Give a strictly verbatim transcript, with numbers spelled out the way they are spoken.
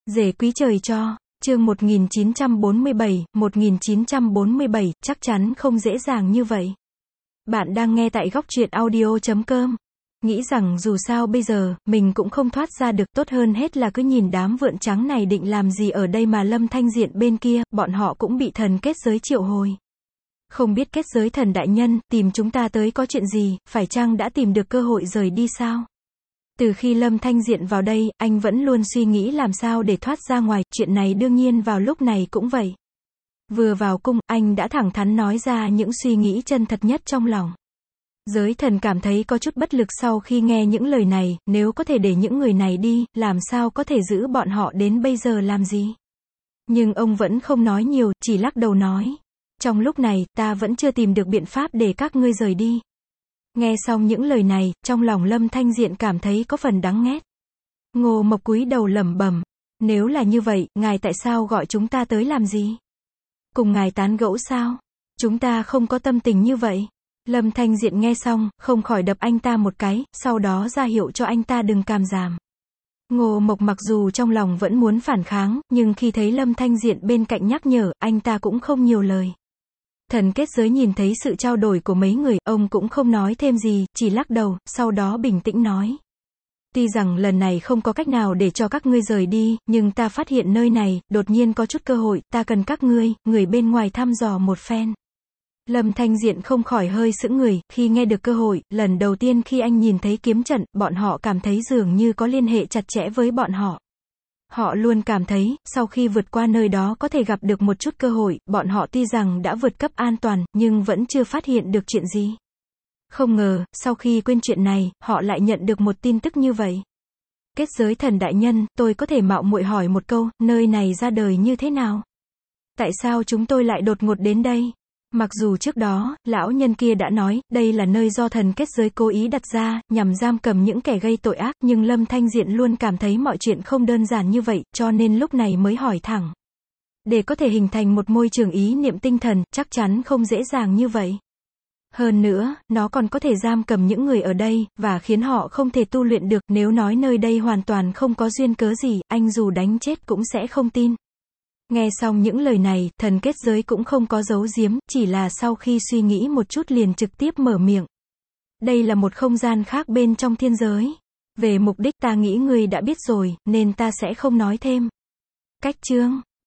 Rể quý trời cho, chương một nghìn chín trăm bốn mươi bảy, một nghìn chín trăm bốn mươi bảy, chắc chắn không dễ dàng như vậy. Bạn đang nghe tại góc truyện audio chấm com. Nghĩ rằng dù sao bây giờ, mình cũng không thoát ra được, tốt hơn hết là cứ nhìn đám vượn trắng này định làm gì ở đây mà Lâm Thanh Diện bên kia, bọn họ cũng bị thần kết giới triệu hồi. Không biết kết giới thần đại nhân, tìm chúng ta tới có chuyện gì, phải chăng đã tìm được cơ hội rời đi sao? Từ khi Lâm Thanh Diện vào đây, anh vẫn luôn suy nghĩ làm sao để thoát ra ngoài, chuyện này đương nhiên vào lúc này cũng vậy. Vừa vào cung, anh đã thẳng thắn nói ra những suy nghĩ chân thật nhất trong lòng. Giới thần cảm thấy có chút bất lực sau khi nghe những lời này, nếu có thể để những người này đi, làm sao có thể giữ bọn họ đến bây giờ làm gì? Nhưng ông vẫn không nói nhiều, chỉ lắc đầu nói. Trong lúc này, ta vẫn chưa tìm được biện pháp để các ngươi rời đi. Nghe xong những lời này, trong lòng Lâm Thanh Diện cảm thấy có phần đắng nghét. Ngô Mộc cúi đầu lẩm bẩm, nếu là như vậy, ngài tại sao gọi chúng ta tới làm gì? Cùng ngài tán gẫu sao? Chúng ta không có tâm tình như vậy. Lâm Thanh Diện nghe xong, không khỏi đập anh ta một cái, sau đó ra hiệu cho anh ta đừng càm ràm. Ngô Mộc mặc dù trong lòng vẫn muốn phản kháng, nhưng khi thấy Lâm Thanh Diện bên cạnh nhắc nhở, anh ta cũng không nhiều lời. Thần kết giới nhìn thấy sự trao đổi của mấy người, ông cũng không nói thêm gì, chỉ lắc đầu, sau đó bình tĩnh nói. Tuy rằng lần này không có cách nào để cho các ngươi rời đi, nhưng ta phát hiện nơi này, đột nhiên có chút cơ hội, ta cần các ngươi, người bên ngoài thăm dò một phen. Lâm Thanh Diện không khỏi hơi sững người, khi nghe được cơ hội, lần đầu tiên khi anh nhìn thấy kiếm trận, bọn họ cảm thấy dường như có liên hệ chặt chẽ với bọn họ. Họ luôn cảm thấy, sau khi vượt qua nơi đó có thể gặp được một chút cơ hội, bọn họ tuy rằng đã vượt cấp an toàn, nhưng vẫn chưa phát hiện được chuyện gì. Không ngờ, sau khi quên chuyện này, họ lại nhận được một tin tức như vậy. Kết giới thần đại nhân, tôi có thể mạo muội hỏi một câu, nơi này ra đời như thế nào? Tại sao chúng tôi lại đột ngột đến đây? Mặc dù trước đó, lão nhân kia đã nói, đây là nơi do thần kết giới cố ý đặt ra, nhằm giam cầm những kẻ gây tội ác, nhưng Lâm Thanh Diện luôn cảm thấy mọi chuyện không đơn giản như vậy, cho nên lúc này mới hỏi thẳng. Để có thể hình thành một môi trường ý niệm tinh thần, chắc chắn không dễ dàng như vậy. Hơn nữa, nó còn có thể giam cầm những người ở đây, và khiến họ không thể tu luyện được, nếu nói nơi đây hoàn toàn không có duyên cớ gì, anh dù đánh chết cũng sẽ không tin. Nghe xong những lời này, thần kết giới cũng không có giấu giếm, chỉ là sau khi suy nghĩ một chút liền trực tiếp mở miệng. Đây là một không gian khác bên trong thiên giới. Về mục đích ta nghĩ ngươi đã biết rồi, nên ta sẽ không nói thêm. Cách chương